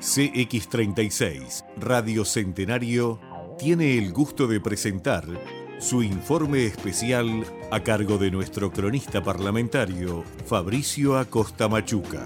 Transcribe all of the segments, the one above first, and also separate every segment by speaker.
Speaker 1: CX36 Radio Centenario tiene el gusto de presentar su informe especial a cargo de nuestro cronista parlamentario Fabricio Acosta Machuca.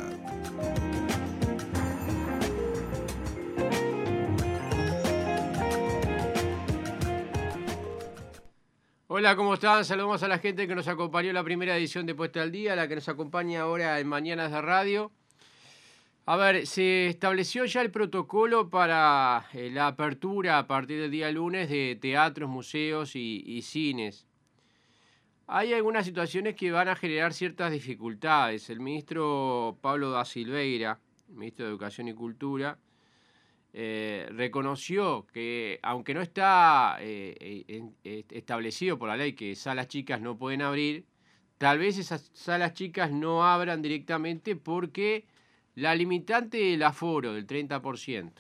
Speaker 2: Hola, ¿cómo están? Saludamos a la gente que nos acompañó en la primera edición de Puesta al Día, la que nos acompaña ahora en Mañanas de Radio. A ver, se estableció ya el protocolo para la apertura a partir del día lunes de teatros, museos y cines. Hay algunas situaciones que van a generar ciertas dificultades. El ministro Pablo da Silveira, ministro de Educación y Cultura, reconoció que, aunque no está establecido por la ley que salas chicas no pueden abrir, tal vez esas salas chicas no abran directamente porque la limitante del aforo del 30%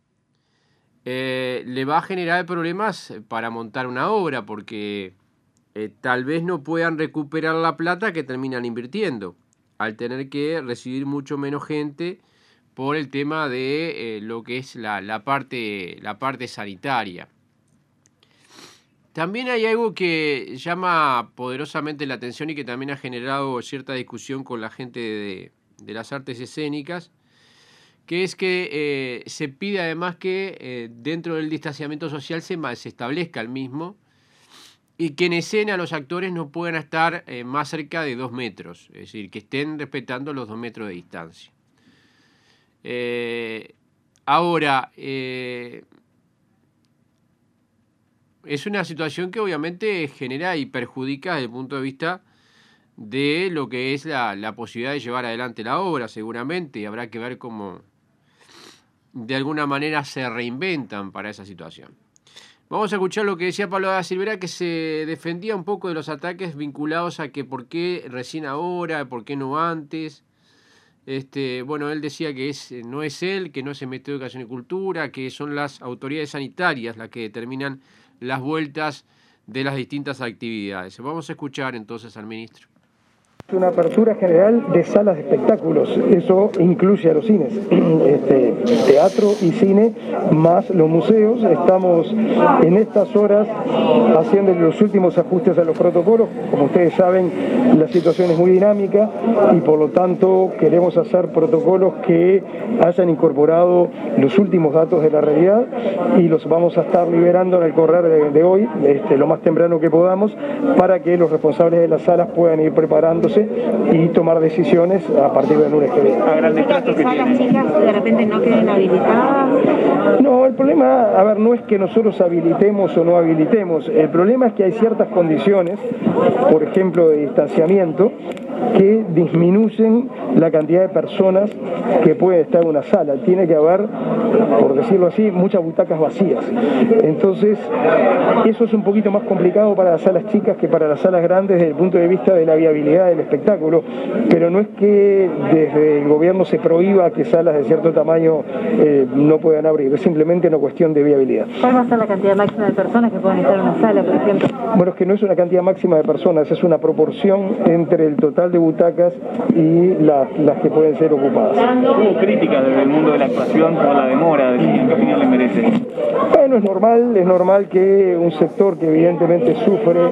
Speaker 2: le va a generar problemas para montar una obra, porque tal vez no puedan recuperar la plata que terminan invirtiendo, al tener que recibir mucho menos gente por el tema de lo que es la parte sanitaria. También hay algo que llama poderosamente la atención y que también ha generado cierta discusión con la gente de las artes escénicas, que es que se pide además que dentro del distanciamiento social se establezca el mismo, y que en escena los actores no puedan estar más cerca de 2 metros, es decir, que estén respetando los 2 metros de distancia. Ahora, es una situación que obviamente genera y perjudica desde el punto de vista de lo que es la posibilidad de llevar adelante la obra, seguramente, y habrá que ver cómo de alguna manera se reinventan para esa situación. Vamos a escuchar lo que decía Pablo da Silveira, que se defendía un poco de los ataques vinculados a que por qué recién ahora, por qué no antes. Bueno, él decía que no es él, que no es el Ministerio de Educación y Cultura, que son las autoridades sanitarias las que determinan las vueltas de las distintas actividades. Vamos a escuchar entonces al ministro.
Speaker 3: Una apertura general de salas de espectáculos, eso incluye a los cines, teatro y cine, más los museos. Estamos en estas horas haciendo los últimos ajustes a los protocolos. Como ustedes saben, la situación es muy dinámica y por lo tanto queremos hacer protocolos que hayan incorporado los últimos datos de la realidad, y los vamos a estar liberando en el correr de hoy, lo más temprano que podamos, para que los responsables de las salas puedan ir preparándose y tomar decisiones a partir del lunes que viene.
Speaker 4: ¿A grandes plazos que las chicas de repente no queden habilitadas?
Speaker 3: No, el problema, no es que nosotros habilitemos o no habilitemos. El problema es que hay ciertas condiciones, por ejemplo, de distanciamiento, que disminuyen la cantidad de personas que puede estar en una sala. Tiene que haber, por decirlo así, muchas butacas vacías. Entonces, eso es un poquito más complicado para las salas chicas que para las salas grandes desde el punto de vista de la viabilidad del espectáculo, pero no es que desde el gobierno se prohíba que salas de cierto tamaño no puedan abrir, es simplemente una cuestión de viabilidad.
Speaker 4: ¿Cuál va a ser la cantidad máxima de personas que pueden estar en una sala, por ejemplo?
Speaker 3: Bueno, es que no es una cantidad máxima de personas, es una proporción entre el total de butacas y las que pueden ser ocupadas.
Speaker 5: Hubo críticas desde el mundo de la actuación por la demora, ¿qué opinión le merece?
Speaker 3: Bueno, es normal que un sector que evidentemente sufre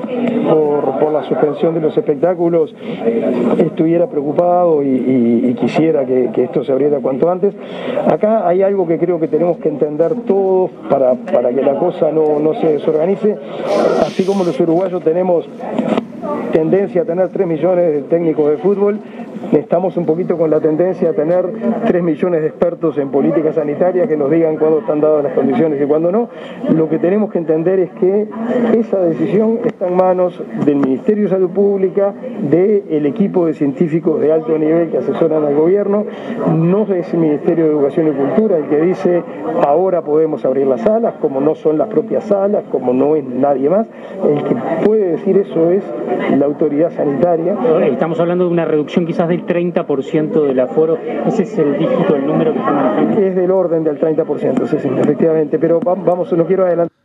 Speaker 3: por la suspensión de los espectáculos estuviera preocupado y quisiera que esto se abriera cuanto antes. Acá hay algo que creo que tenemos que entender todos para que la cosa no se desorganice. Así como los uruguayos tenemos tendencia a tener 3 millones de técnicos de fútbol, estamos un poquito con la tendencia a tener 3 millones de expertos en política sanitaria que nos digan cuándo están dadas las condiciones y cuándo no. Lo que tenemos que entender es que esa decisión está en manos del Ministerio de Salud Pública, del equipo de científicos de alto nivel que asesoran al gobierno. No es el Ministerio de Educación y Cultura el que dice ahora podemos abrir las salas, como no son las propias salas, como no es nadie más. El que puede decir eso es la autoridad sanitaria.
Speaker 6: Estamos hablando de una reducción quizás del 30% del aforo. Ese es el dígito, el número que están manejando.
Speaker 3: Es del orden del 30%, sí, efectivamente, pero vamos, no quiero adelantar.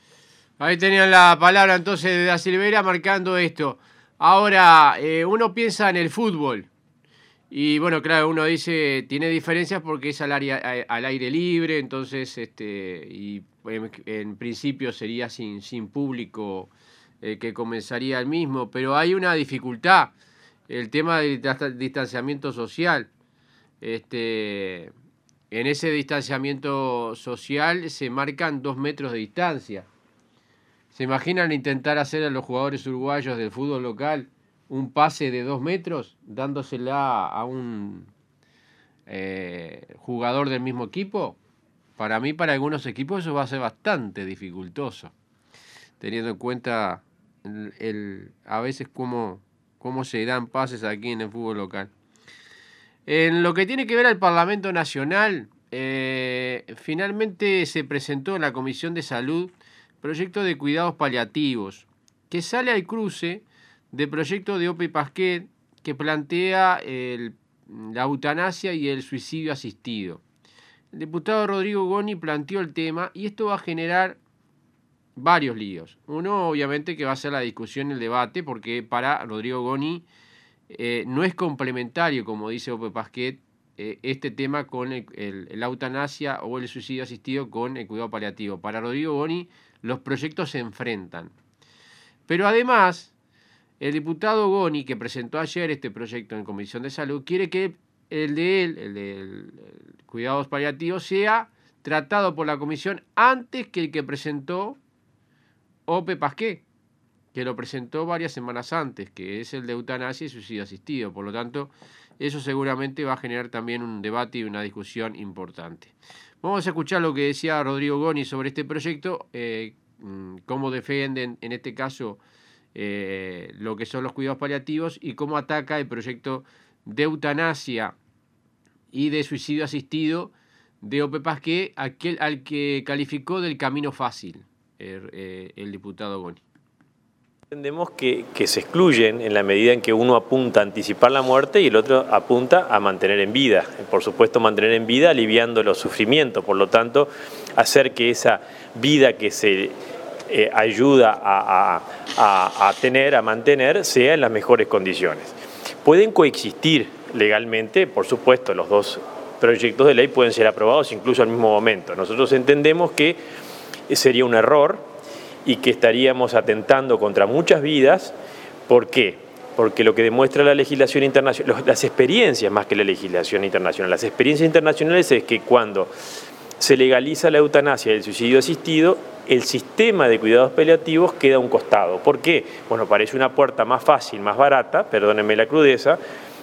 Speaker 2: Ahí tenían la palabra entonces de da Silveira marcando esto. Ahora, uno piensa en el fútbol Y bueno, claro, uno dice, tiene diferencias porque es al aire libre, entonces, y en principio sería sin público que comenzaría el mismo, pero hay una dificultad, el tema del distanciamiento social. En ese distanciamiento social se marcan 2 metros de distancia. ¿Se imaginan intentar hacer a los jugadores uruguayos del fútbol local un pase de 2 metros, dándosela a un jugador del mismo equipo? Para mí, para algunos equipos, eso va a ser bastante dificultoso, teniendo en cuenta a veces cómo se dan pases aquí en el fútbol local. En lo que tiene que ver al Parlamento Nacional, finalmente se presentó en la Comisión de Salud proyecto de cuidados paliativos, que sale al cruce de proyecto de Ope Pasquet que plantea la eutanasia y el suicidio asistido. El diputado Rodrigo Goni planteó el tema y esto va a generar varios líos. Uno, obviamente, que va a ser la discusión y el debate, porque para Rodrigo Goni no es complementario, como dice Ope Pasquet, este tema con la eutanasia o el suicidio asistido con el cuidado paliativo. Para Rodrigo Goni los proyectos se enfrentan. Pero además, el diputado Goni, que presentó ayer este proyecto en Comisión de Salud, quiere que el de cuidados paliativos sea tratado por la comisión antes que el que presentó Ope Pasquet, que lo presentó varias semanas antes, que es el de eutanasia y suicidio asistido. Por lo tanto, eso seguramente va a generar también un debate y una discusión importante. Vamos a escuchar lo que decía Rodrigo Goni sobre este proyecto, cómo defienden en este caso lo que son los cuidados paliativos y cómo ataca el proyecto de eutanasia y de suicidio asistido de Ope Pasquet, al que calificó del camino fácil el diputado Goni.
Speaker 7: Entendemos que se excluyen en la medida en que uno apunta a anticipar la muerte y el otro apunta a mantener en vida. Por supuesto, mantener en vida aliviando los sufrimientos, por lo tanto, hacer que esa vida que se ayuda a mantener, sea en las mejores condiciones. Pueden coexistir legalmente, por supuesto, los dos proyectos de ley pueden ser aprobados incluso al mismo momento. Nosotros entendemos que sería un error y que estaríamos atentando contra muchas vidas. ¿Por qué? Porque lo que demuestra la legislación internacional, las experiencias más que la legislación internacional, las experiencias internacionales es que cuando se legaliza la eutanasia y el suicidio asistido, el sistema de cuidados paliativos queda a un costado. ¿Por qué? Bueno, parece una puerta más fácil, más barata, perdónenme la crudeza,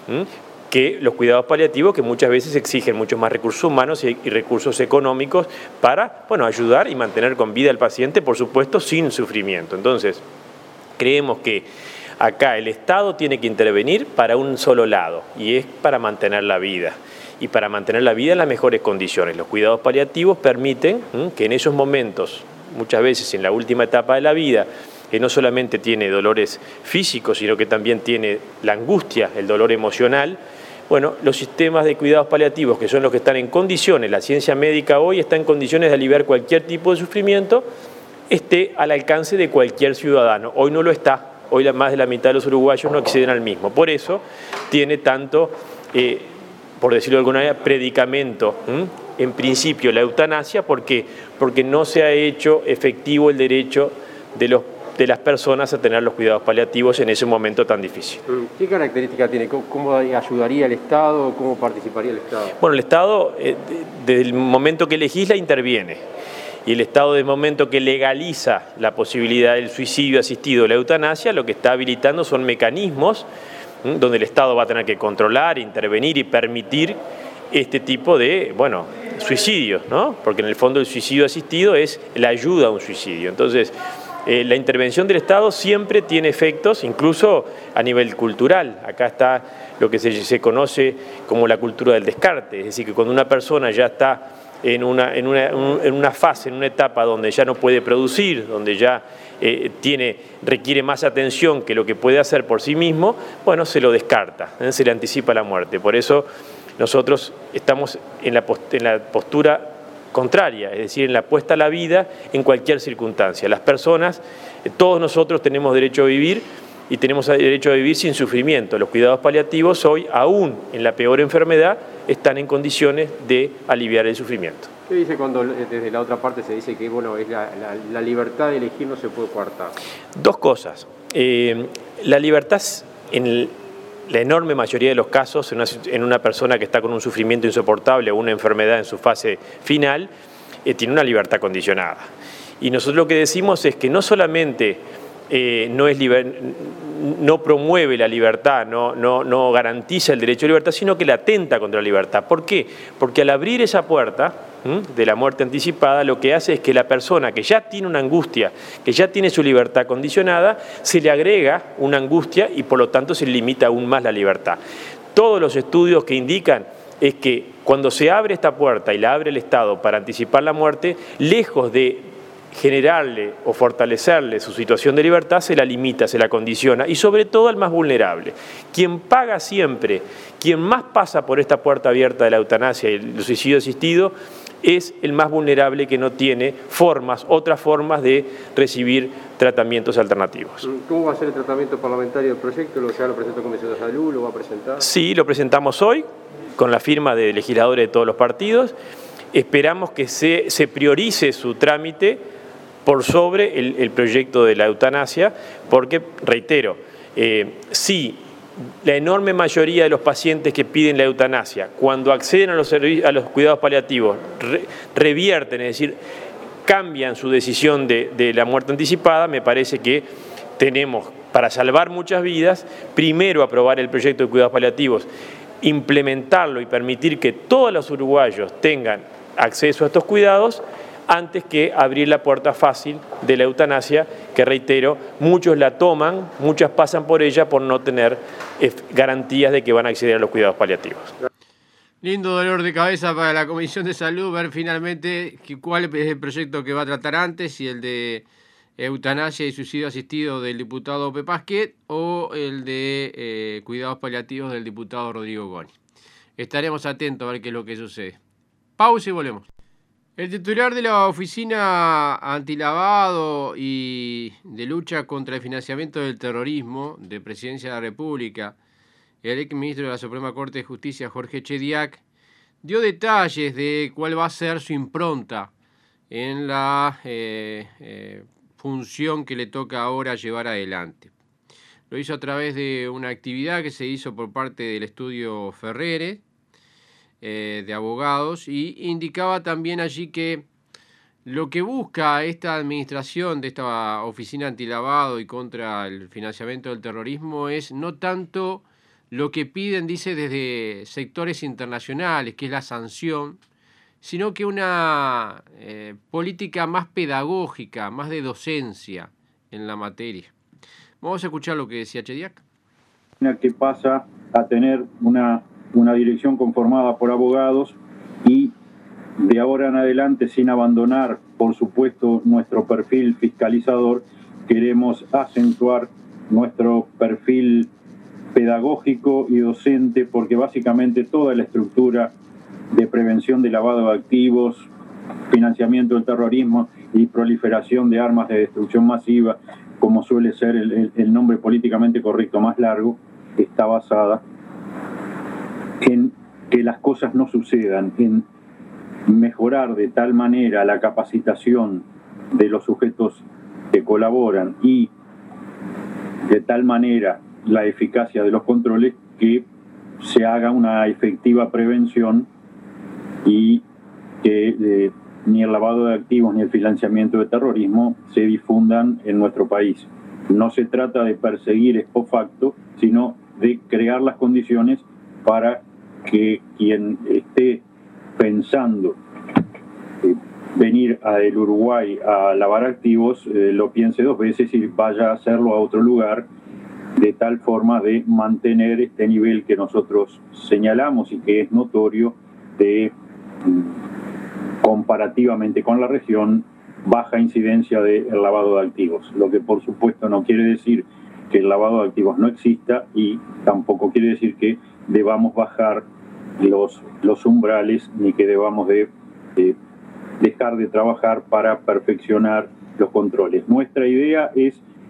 Speaker 7: que los cuidados paliativos, que muchas veces exigen muchos más recursos humanos y recursos económicos para, bueno, ayudar y mantener con vida al paciente, por supuesto, sin sufrimiento. Entonces, creemos que acá el Estado tiene que intervenir para un solo lado, y es para mantener la vida. Y para mantener la vida en las mejores condiciones. Los cuidados paliativos permiten que en esos momentos, muchas veces en la última etapa de la vida, que no solamente tiene dolores físicos, sino que también tiene la angustia, el dolor emocional. Bueno, los sistemas de cuidados paliativos, que son los que están en condiciones, la ciencia médica hoy está en condiciones de aliviar cualquier tipo de sufrimiento, esté al alcance de cualquier ciudadano. Hoy no lo está, hoy más de la mitad de los uruguayos no acceden al mismo. Por eso tiene tanto, por decirlo de alguna manera, predicamento, en principio la eutanasia, porque no se ha hecho efectivo el derecho de las personas a tener los cuidados paliativos en ese momento tan difícil.
Speaker 2: ¿Qué características tiene? ¿Cómo ayudaría el Estado? ¿Cómo participaría el Estado?
Speaker 7: Bueno, el Estado, desde el momento que legisla, interviene. Y el Estado, desde el momento que legaliza la posibilidad del suicidio asistido, la eutanasia, lo que está habilitando son mecanismos donde el Estado va a tener que controlar, intervenir y permitir este tipo de, suicidios, ¿no? Porque en el fondo el suicidio asistido es la ayuda a un suicidio. Entonces, la intervención del Estado siempre tiene efectos, incluso a nivel cultural. Acá está lo que se conoce como la cultura del descarte, es decir, que cuando una persona ya está en una fase, en una etapa donde ya no puede producir, donde ya requiere más atención que lo que puede hacer por sí mismo, se lo descarta, se le anticipa la muerte. Por eso nosotros estamos en la postura contraria, es decir, en la apuesta a la vida en cualquier circunstancia. Las personas, todos nosotros tenemos derecho a vivir y tenemos derecho a vivir sin sufrimiento. Los cuidados paliativos hoy, aún en la peor enfermedad, están en condiciones de aliviar el sufrimiento.
Speaker 2: ¿Qué dice cuando desde la otra parte se dice que bueno, es la libertad de elegir no se puede coartar?
Speaker 7: Dos cosas. La libertad en la enorme mayoría de los casos, en una persona que está con un sufrimiento insoportable o una enfermedad en su fase final, tiene una libertad condicionada. Y nosotros lo que decimos es que no solamente no promueve la libertad, no garantiza el derecho a libertad, sino que la atenta contra la libertad. ¿Por qué? Porque al abrir esa puerta de la muerte anticipada, lo que hace es que la persona que ya tiene una angustia, que ya tiene su libertad condicionada, se le agrega una angustia y por lo tanto se limita aún más la libertad. Todos los estudios que indican es que cuando se abre esta puerta y la abre el Estado para anticipar la muerte, lejos de generarle o fortalecerle su situación de libertad, se la limita, se la condiciona, y sobre todo al más vulnerable. Quien paga siempre, quien más pasa por esta puerta abierta de la eutanasia y el suicidio asistido, es el más vulnerable, que no tiene otras formas de recibir tratamientos alternativos.
Speaker 2: ¿Cómo va a ser el tratamiento parlamentario del proyecto? ¿Ya lo presentó Comisión de Salud? ¿Lo va a presentar?
Speaker 7: Sí, lo presentamos hoy, con la firma de legisladores de todos los partidos. Esperamos que se priorice su trámite por sobre el proyecto de la eutanasia, porque, reitero, si la enorme mayoría de los pacientes que piden la eutanasia, cuando acceden a los cuidados paliativos, revierten, es decir, cambian su decisión de la muerte anticipada, me parece que tenemos, para salvar muchas vidas, primero aprobar el proyecto de cuidados paliativos, implementarlo y permitir que todos los uruguayos tengan acceso a estos cuidados, antes que abrir la puerta fácil de la eutanasia, que, reitero, muchos la toman, muchas pasan por ella por no tener garantías de que van a acceder a los cuidados paliativos.
Speaker 2: Lindo dolor de cabeza para la Comisión de Salud ver finalmente cuál es el proyecto que va a tratar antes, si el de eutanasia y suicidio asistido del diputado Pepasquet o el de cuidados paliativos del diputado Rodrigo Goni. Estaremos atentos a ver qué es lo que sucede. Pausa y volvemos. El titular de la Oficina Antilavado y de Lucha contra el Financiamiento del Terrorismo de Presidencia de la República, el exministro de la Suprema Corte de Justicia, Jorge Chediak, dio detalles de cuál va a ser su impronta en la función que le toca ahora llevar adelante. Lo hizo a través de una actividad que se hizo por parte del estudio Ferrere, de abogados, y indicaba también allí que lo que busca esta administración de esta Oficina Antilavado y contra el financiamiento del terrorismo es no tanto lo que piden, dice, desde sectores internacionales, que es la sanción, sino que una política más pedagógica, más de docencia en la materia. Vamos a escuchar lo que decía Chediak.
Speaker 8: Que pasa a tener una dirección conformada por abogados y de ahora en adelante, sin abandonar, por supuesto, nuestro perfil fiscalizador, queremos acentuar nuestro perfil pedagógico y docente, porque básicamente toda la estructura de prevención de lavado de activos, financiamiento del terrorismo y proliferación de armas de destrucción masiva, como suele ser el nombre políticamente correcto más largo, está basada en que las cosas no sucedan, en mejorar de tal manera la capacitación de los sujetos que colaboran y de tal manera la eficacia de los controles que se haga una efectiva prevención y que ni el lavado de activos ni el financiamiento de terrorismo se difundan en nuestro país. No se trata de perseguir ex post facto, sino de crear las condiciones para que quien esté pensando venir al Uruguay a lavar activos lo piense dos veces y vaya a hacerlo a otro lugar, de tal forma de mantener este nivel que nosotros señalamos y que es notorio de, comparativamente con la región, baja incidencia del lavado de activos, lo que por supuesto no quiere decir que el lavado de activos no exista y tampoco quiere decir que debamos bajar los umbrales ni que debamos de dejar de trabajar para perfeccionar los controles. Nuestra idea es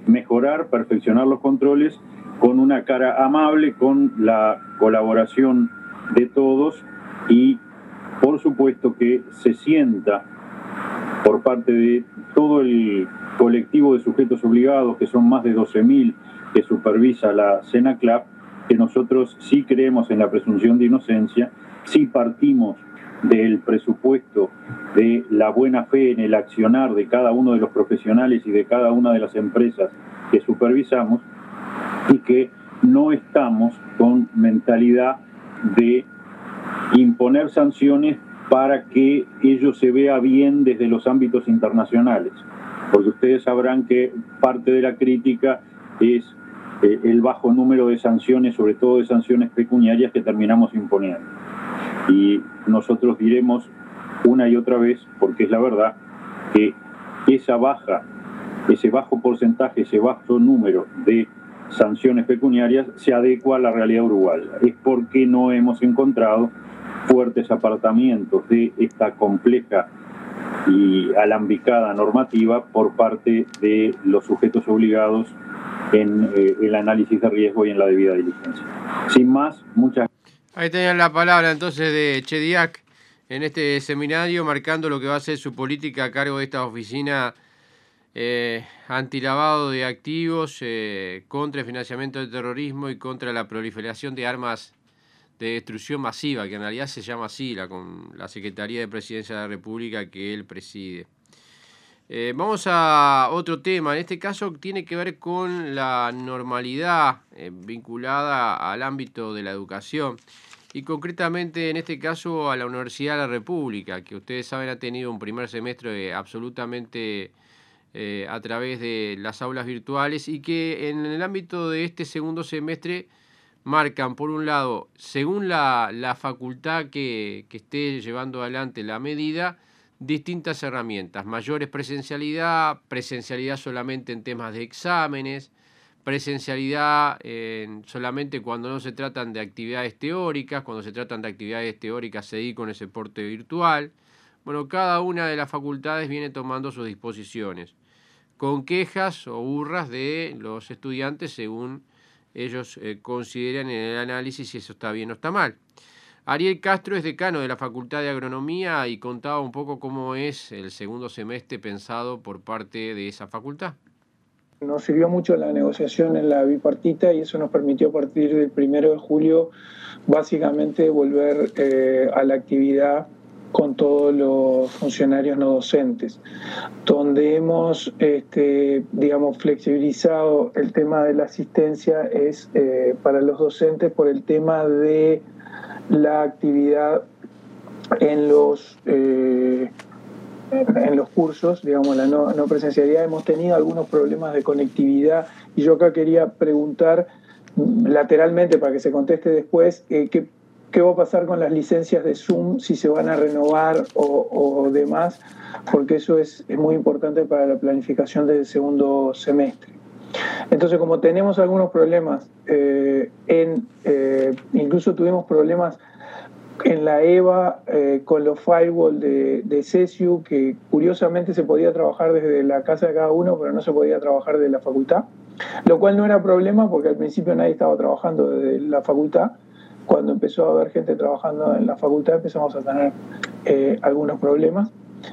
Speaker 8: mejorar, perfeccionar los controles con una cara amable, con la colaboración de todos y por supuesto que se sienta por parte de todo el colectivo de sujetos obligados, que son más de 12.000 que supervisa la CENACLAP, que nosotros sí creemos en la presunción de inocencia, sí partimos del presupuesto de la buena fe en el accionar de cada uno de los profesionales y de cada una de las empresas que supervisamos, y que no estamos con mentalidad de imponer sanciones para que ello se vea bien desde los ámbitos internacionales, porque ustedes sabrán que parte de la crítica es el bajo número de sanciones, sobre todo de sanciones pecuniarias que terminamos imponiendo. Y nosotros diremos una y otra vez, porque es la verdad, que ese bajo porcentaje, ese bajo número de sanciones pecuniarias se adecua a la realidad uruguaya. Es porque no hemos encontrado fuertes apartamientos de esta compleja y alambicada normativa por parte de los sujetos obligados en el análisis de riesgo y en la debida diligencia. Sin más, muchas gracias.
Speaker 2: Ahí tenían la palabra entonces de Chediak en este seminario, marcando lo que va a ser su política a cargo de esta oficina antilavado de activos, contra el financiamiento del terrorismo y contra la proliferación de armas de destrucción masiva, que en realidad se llama así, con la Secretaría de Presidencia de la República que él preside. Vamos a otro tema, en este caso tiene que ver con la normalidad vinculada al ámbito de la educación y concretamente en este caso a la Universidad de la República, que ustedes saben ha tenido un primer semestre absolutamente a través de las aulas virtuales y que en el ámbito de este segundo semestre marcan, por un lado, según la facultad que esté llevando adelante la medida, distintas herramientas, mayores presencialidad solamente en temas de exámenes, presencialidad solamente cuando no se tratan de actividades teóricas, cuando se tratan de actividades teóricas seguir con el soporte virtual. Bueno, cada una de las facultades viene tomando sus disposiciones, con quejas o burras de los estudiantes según ellos consideran en el análisis si eso está bien o está mal. Ariel Castro es decano de la Facultad de Agronomía y contaba un poco cómo es el segundo semestre pensado por parte de esa facultad.
Speaker 3: Nos sirvió mucho la negociación en la bipartita y eso nos permitió a partir del 1 de julio básicamente volver a la actividad con todos los funcionarios no docentes, donde hemos flexibilizado el tema de la asistencia es para los docentes por el tema de la actividad en los cursos, digamos, la no presencialidad. Hemos tenido algunos problemas de conectividad y yo acá quería preguntar lateralmente para que se conteste después qué va a pasar con las licencias de Zoom, si se van a renovar o demás, porque eso es muy importante para la planificación del segundo semestre. Entonces, como tenemos algunos problemas, incluso tuvimos problemas en la EVA con los firewall de CESIU, que curiosamente se podía trabajar desde la casa de cada uno, pero no se podía trabajar desde la facultad, lo cual no era problema porque al principio nadie estaba trabajando desde la facultad. Cuando empezó a haber gente trabajando en la facultad empezamos a tener algunos problemas.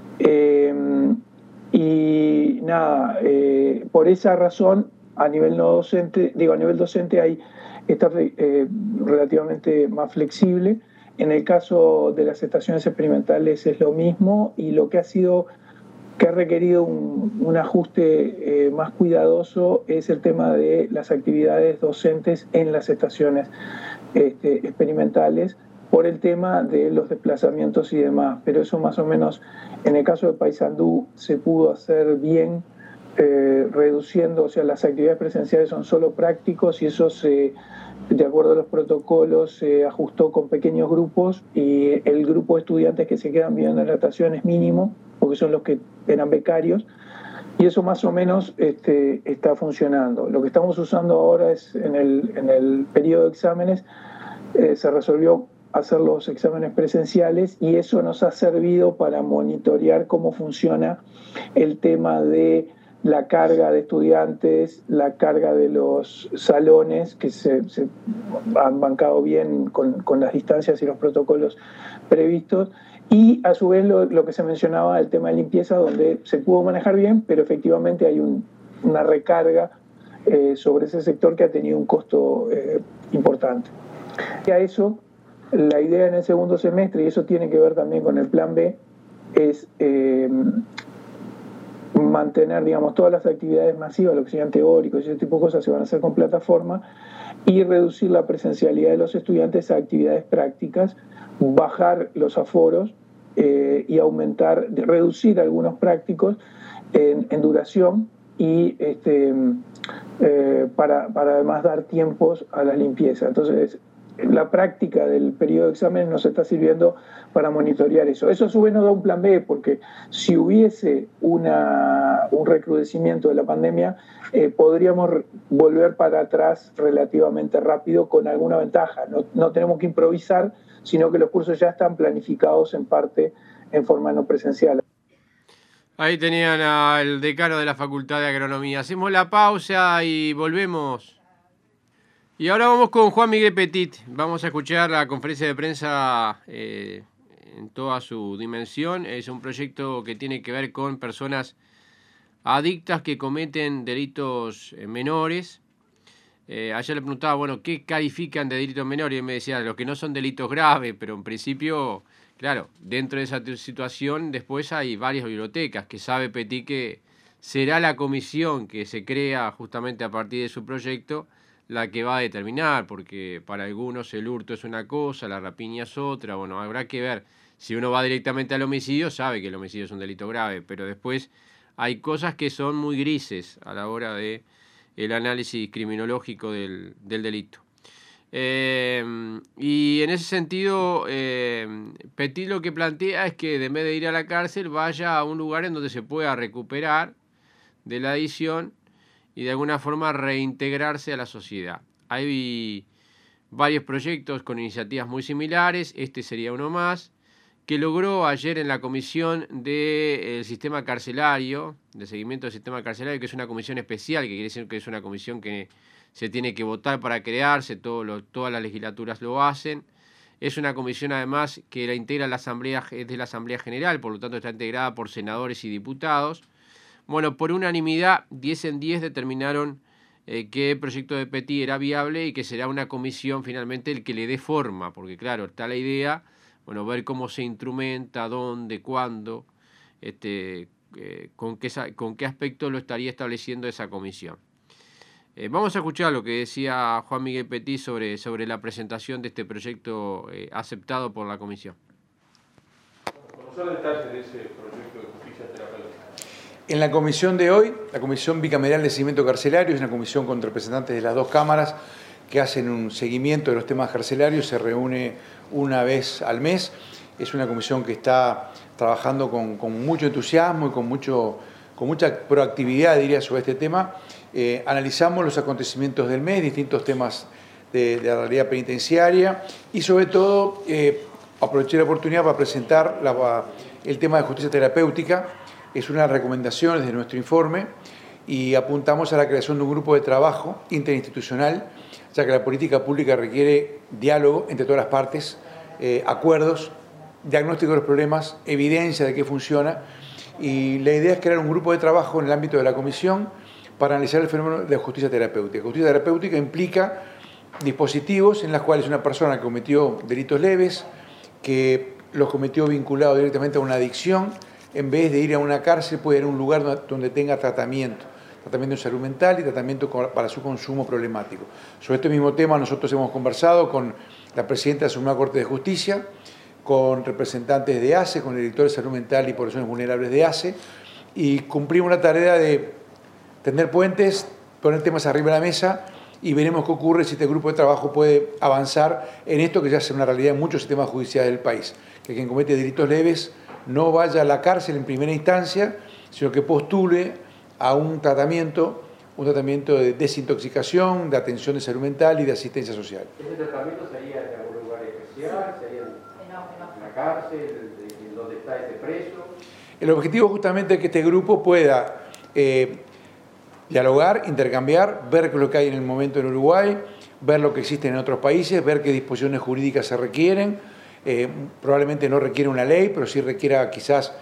Speaker 3: Y nada, por esa razón, a nivel docente ahí está relativamente más flexible. En el caso de las estaciones experimentales es lo mismo y lo que ha requerido un ajuste más cuidadoso es el tema de las actividades docentes en las estaciones experimentales por el tema de los desplazamientos y demás, pero eso más o menos en el caso de Paysandú se pudo hacer bien, reduciendo, o sea, las actividades presenciales son solo prácticos y eso de acuerdo a los protocolos se ajustó con pequeños grupos y el grupo de estudiantes que se quedan viviendo en la estación es mínimo porque son los que eran becarios y eso más o menos está funcionando. Lo que estamos usando ahora es en el periodo de exámenes se resolvió hacer los exámenes presenciales y eso nos ha servido para monitorear cómo funciona el tema de la carga de estudiantes, la carga de los salones, que se han bancado bien con las distancias y los protocolos previstos, y a su vez lo que se mencionaba, el tema de limpieza, donde se pudo manejar bien, pero efectivamente hay una recarga sobre ese sector que ha tenido un costo importante. Y a eso, la idea en el segundo semestre, y eso tiene que ver también con el plan B, es mantener, digamos, todas las actividades masivas, lo que sean teóricos y ese tipo de cosas se van a hacer con plataforma, y reducir la presencialidad de los estudiantes a actividades prácticas, bajar los aforos y reducir algunos prácticos en duración y para además dar tiempos a la limpieza. Entonces, la práctica del periodo de exámenes nos está sirviendo para monitorear eso. Eso a su vez nos da un plan B, porque si hubiese un recrudecimiento de la pandemia, podríamos volver para atrás relativamente rápido con alguna ventaja. No tenemos que improvisar, sino que los cursos ya están planificados en parte en forma no presencial.
Speaker 2: Ahí tenían al decano de la Facultad de Agronomía. Hacemos la pausa y volvemos. Y ahora vamos con Juan Miguel Petit. Vamos a escuchar la conferencia de prensa en toda su dimensión. Es un proyecto que tiene que ver con personas adictas que cometen delitos menores. Ayer le preguntaba, bueno, ¿qué califican de delitos menores? Y él me decía, los que no son delitos graves, pero en principio, claro, dentro de esa situación después hay varias bibliotecas, que sabe Petit que será la comisión que se crea justamente a partir de su proyecto la que va a determinar, porque para algunos el hurto es una cosa, la rapiña es otra. Bueno, habrá que ver. Si uno va directamente al homicidio, sabe que el homicidio es un delito grave, pero después hay cosas que son muy grises a la hora de el análisis criminológico del delito. Y en ese sentido, Petit lo que plantea es que en vez de ir a la cárcel, vaya a un lugar en donde se pueda recuperar de la adicción y de alguna forma reintegrarse a la sociedad. Hay varios proyectos con iniciativas muy similares, este sería uno más, que logró ayer en la comisión del sistema carcelario, de seguimiento del sistema carcelario, que es una comisión especial, que quiere decir que es una comisión que se tiene que votar para crearse, todas las legislaturas lo hacen. Es una comisión además que la integra la Asamblea, es de la Asamblea General, por lo tanto está integrada por senadores y diputados. Bueno, por unanimidad, 10 en 10 determinaron que el proyecto de Petit era viable y que será una comisión finalmente el que le dé forma, porque claro, está la idea, bueno, ver cómo se instrumenta, dónde, cuándo, con qué aspecto lo estaría estableciendo esa comisión. Vamos a escuchar lo que decía Juan Miguel Petit sobre la presentación de este proyecto aceptado por la comisión.
Speaker 9: Conocer detalles de ese proyecto de justicia terapéutica. En la comisión de hoy, la Comisión Bicameral de Seguimiento Carcelario, es una comisión con representantes de las dos cámaras que hacen un seguimiento de los temas carcelarios, se reúne una vez al mes. Es una comisión que está trabajando con mucho entusiasmo y con mucha proactividad, diría, sobre este tema. Analizamos los acontecimientos del mes, distintos temas de la realidad penitenciaria y sobre todo aproveché la oportunidad para presentar el tema de justicia terapéutica. Es una de las recomendaciones de nuestro informe y apuntamos a la creación de un grupo de trabajo interinstitucional, ya que la política pública requiere diálogo entre todas las partes, acuerdos, diagnóstico de los problemas, evidencia de qué funciona, y la idea es crear un grupo de trabajo en el ámbito de la comisión para analizar el fenómeno de justicia terapéutica. Justicia terapéutica implica dispositivos en los cuales una persona que cometió delitos leves, que los cometió vinculado directamente a una adicción, en vez de ir a una cárcel puede ir a un lugar donde tenga tratamiento de salud mental y tratamiento para su consumo problemático. Sobre este mismo tema nosotros hemos conversado con la presidenta de la Suprema Corte de Justicia, con representantes de ACE, con el director de Salud Mental y Poblaciones Vulnerables de ACE, y cumplimos la tarea de tender puentes, poner temas arriba de la mesa y veremos qué ocurre si este grupo de trabajo puede avanzar en esto que ya es una realidad en muchos sistemas judiciales del país, que quien comete delitos leves no vaya a la cárcel en primera instancia, sino que postule a un tratamiento de desintoxicación, de atención de salud mental y de asistencia social.
Speaker 2: ¿Ese tratamiento sería en algún lugar especial? ¿Sería en la cárcel? ¿Dónde está ese preso?
Speaker 9: El objetivo justamente es que este grupo pueda dialogar, intercambiar, ver qué es lo que hay en el momento en Uruguay, ver lo que existe en otros países, ver qué disposiciones jurídicas se requieren. Probablemente no requiere una ley, pero sí requiera quizás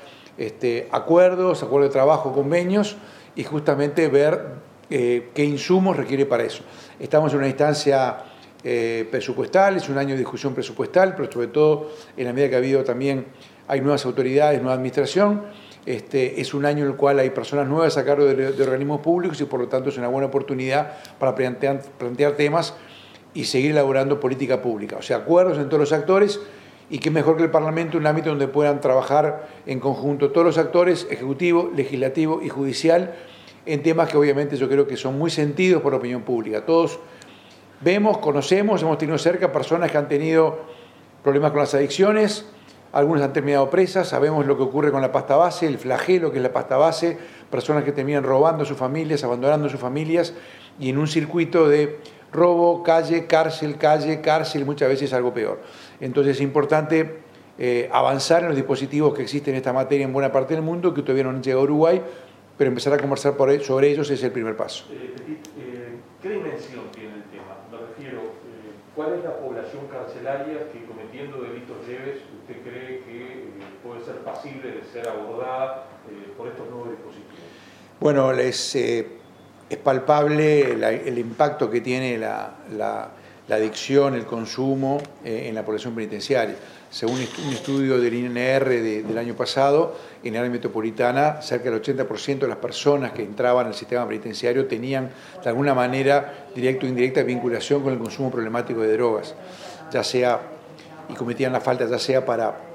Speaker 9: acuerdos de trabajo, convenios, y justamente ver qué insumos requiere para eso. Estamos en una instancia presupuestal, es un año de discusión presupuestal, pero sobre todo en la medida que hay nuevas autoridades, nueva administración. Es un año en el cual hay personas nuevas a cargo de organismos públicos y por lo tanto es una buena oportunidad para plantear temas y seguir elaborando política pública. O sea, acuerdos en todos los actores, y qué mejor que el Parlamento, un ámbito donde puedan trabajar en conjunto todos los actores, ejecutivo, legislativo y judicial, en temas que obviamente yo creo que son muy sentidos por la opinión pública. Todos vemos, conocemos, hemos tenido cerca personas que han tenido problemas con las adicciones. Algunas han terminado presas, sabemos lo que ocurre con la pasta base, el flagelo que es la pasta base, personas que terminan robando a sus familias, abandonando a sus familias, y en un circuito de robo, calle, cárcel, muchas veces algo peor. Entonces es importante avanzar en los dispositivos que existen en esta materia en buena parte del mundo, que todavía no han llegado a Uruguay, pero empezar a conversar sobre ellos es el primer paso.
Speaker 10: ¿Qué dimensión tiene el tema? Me refiero, ¿cuál es la población carcelaria que cometiendo delitos leves usted cree que puede ser pasible de ser abordada por estos nuevos dispositivos?
Speaker 9: Bueno, es palpable el impacto que tiene la adicción, el consumo en la población penitenciaria. Según un estudio del INR del año pasado, en el área metropolitana, cerca del 80% de las personas que entraban al sistema penitenciario tenían de alguna manera, directa o indirecta, vinculación con el consumo problemático de drogas, ya sea, y cometían la falta ya sea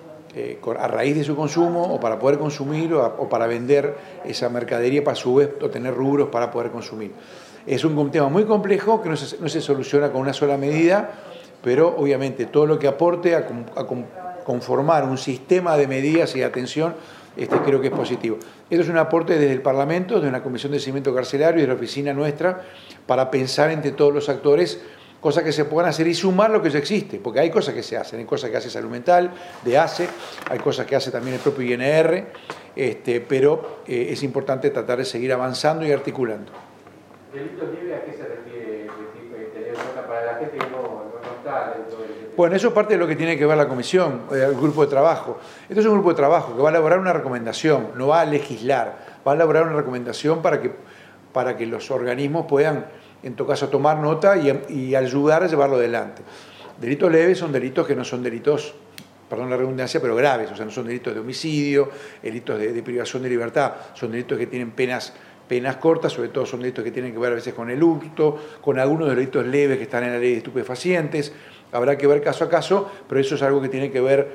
Speaker 9: a raíz de su consumo o para poder consumir o para vender esa mercadería para a su vez obtener rubros para poder consumir. Es un tema muy complejo que no se soluciona con una sola medida, pero obviamente todo lo que aporte a conformar un sistema de medidas y de atención creo que es positivo. Esto es un aporte desde el Parlamento, desde una comisión de seguimiento carcelario y de la oficina nuestra, para pensar entre todos los actores cosas que se puedan hacer y sumar lo que ya existe, porque hay cosas que se hacen, hay cosas que hace Salud Mental, de ACE, hay cosas que hace también el propio INR, pero es importante tratar de seguir avanzando y articulando.
Speaker 2: ¿Delitos libres a qué se refiere? Para la gente que no está dentro del...
Speaker 9: Bueno, eso es parte de lo que tiene que ver la comisión, el grupo de trabajo. Esto es un grupo de trabajo que va a elaborar una recomendación, no va a legislar, va a elaborar una recomendación para que los organismos puedan, en todo caso, tomar nota y ayudar a llevarlo adelante. Delitos leves son delitos que no son delitos, perdón la redundancia, pero graves, o sea, no son delitos de homicidio, delitos de privación de libertad, son delitos que tienen penas cortas, sobre todo son delitos que tienen que ver a veces con el hurto, con algunos de los delitos leves que están en la ley de estupefacientes. Habrá que ver caso a caso, pero eso es algo que tiene que ver,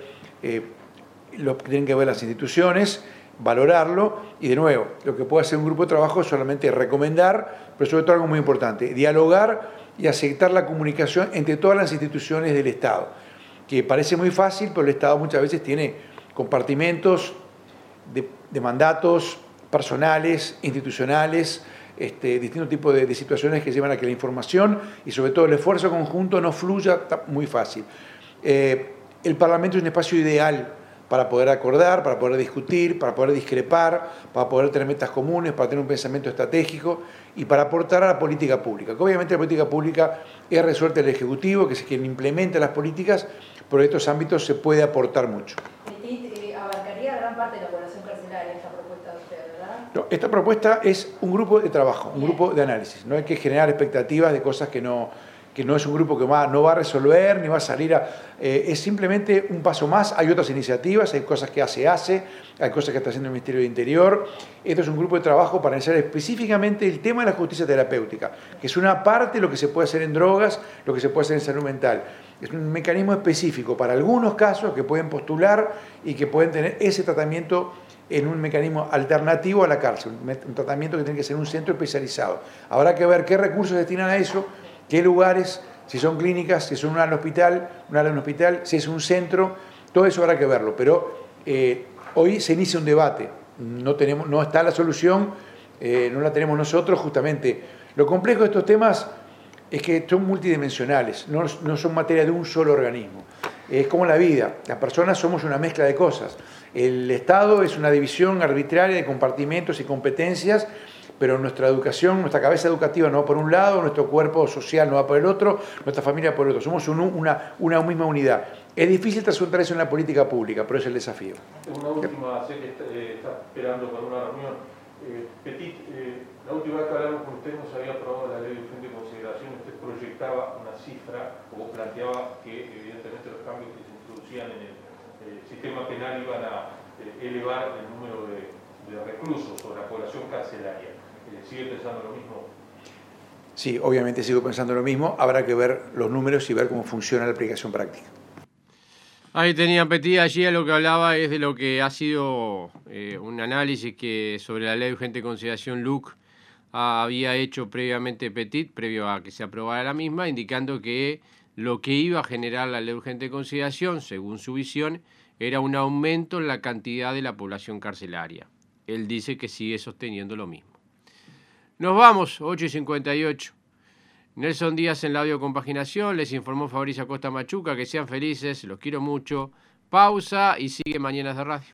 Speaker 9: tienen que ver las instituciones, valorarlo, y de nuevo, lo que puede hacer un grupo de trabajo es solamente recomendar, pero sobre todo algo muy importante, dialogar y aceptar la comunicación entre todas las instituciones del Estado, que parece muy fácil, pero el Estado muchas veces tiene compartimentos de mandatos personales, institucionales, distintos tipos de situaciones que llevan a que la información y sobre todo el esfuerzo conjunto no fluya muy fácil. El Parlamento es un espacio ideal para poder acordar, para poder discutir, para poder discrepar, para poder tener metas comunes, para tener un pensamiento estratégico y para aportar a la política pública. Que obviamente la política pública es resuelta el Ejecutivo, que es quien implementa las políticas, pero en estos ámbitos se puede aportar mucho.
Speaker 4: Abarcaría gran parte de la población carcelaria esta propuesta de usted, ¿verdad?
Speaker 9: No, esta propuesta es un grupo de trabajo, un grupo de análisis. No hay que generar expectativas de cosas que no es un grupo que no va a resolver ni va a salir es simplemente un paso más. Hay otras iniciativas, hay cosas que hace, hay cosas que está haciendo el Ministerio de Interior. Esto es un grupo de trabajo para analizar específicamente el tema de la justicia terapéutica, que es una parte de lo que se puede hacer en drogas, lo que se puede hacer en salud mental. Es un mecanismo específico para algunos casos que pueden postular y que pueden tener ese tratamiento en un mecanismo alternativo a la cárcel, un tratamiento que tiene que ser un centro especializado. Habrá que ver qué recursos destinan a eso, qué lugares, si son clínicas, si son un área en un hospital, si es un centro, todo eso habrá que verlo. Pero hoy se inicia un debate, no está la solución, no la tenemos nosotros justamente. Lo complejo de estos temas es que son multidimensionales, no son materia de un solo organismo. Es como la vida, las personas somos una mezcla de cosas. El Estado es una división arbitraria de compartimentos y competencias, pero nuestra educación, nuestra cabeza educativa no va por un lado, nuestro cuerpo social no va por el otro, nuestra familia por el otro. Somos una misma unidad. Es difícil trasladar eso en la política pública, pero es el desafío.
Speaker 10: Una última, sé que está esperando para una reunión. Petit, la última vez que hablamos con usted no se había aprobado la ley de urgente consideración, usted proyectaba una cifra o planteaba que evidentemente los cambios que se introducían en el sistema penal iban a elevar el número de reclusos o la población carcelaria. ¿Sigue pensando lo mismo?
Speaker 9: Sí, obviamente sigo pensando lo mismo. Habrá que ver los números y ver cómo funciona la aplicación práctica.
Speaker 2: Ahí tenían Petit, allí lo que hablaba es de lo que ha sido un análisis que sobre la ley de urgente consideración LUC había hecho previamente Petit, previo a que se aprobara la misma, indicando que lo que iba a generar la ley de urgente consideración, según su visión, era un aumento en la cantidad de la población carcelaria. Él dice que sigue sosteniendo lo mismo. Nos vamos, 8:58. Nelson Díaz en la audiocompaginación, les informó Fabricio Acosta Machuca, que sean felices, los quiero mucho. Pausa y sigue Mañanas de Radio.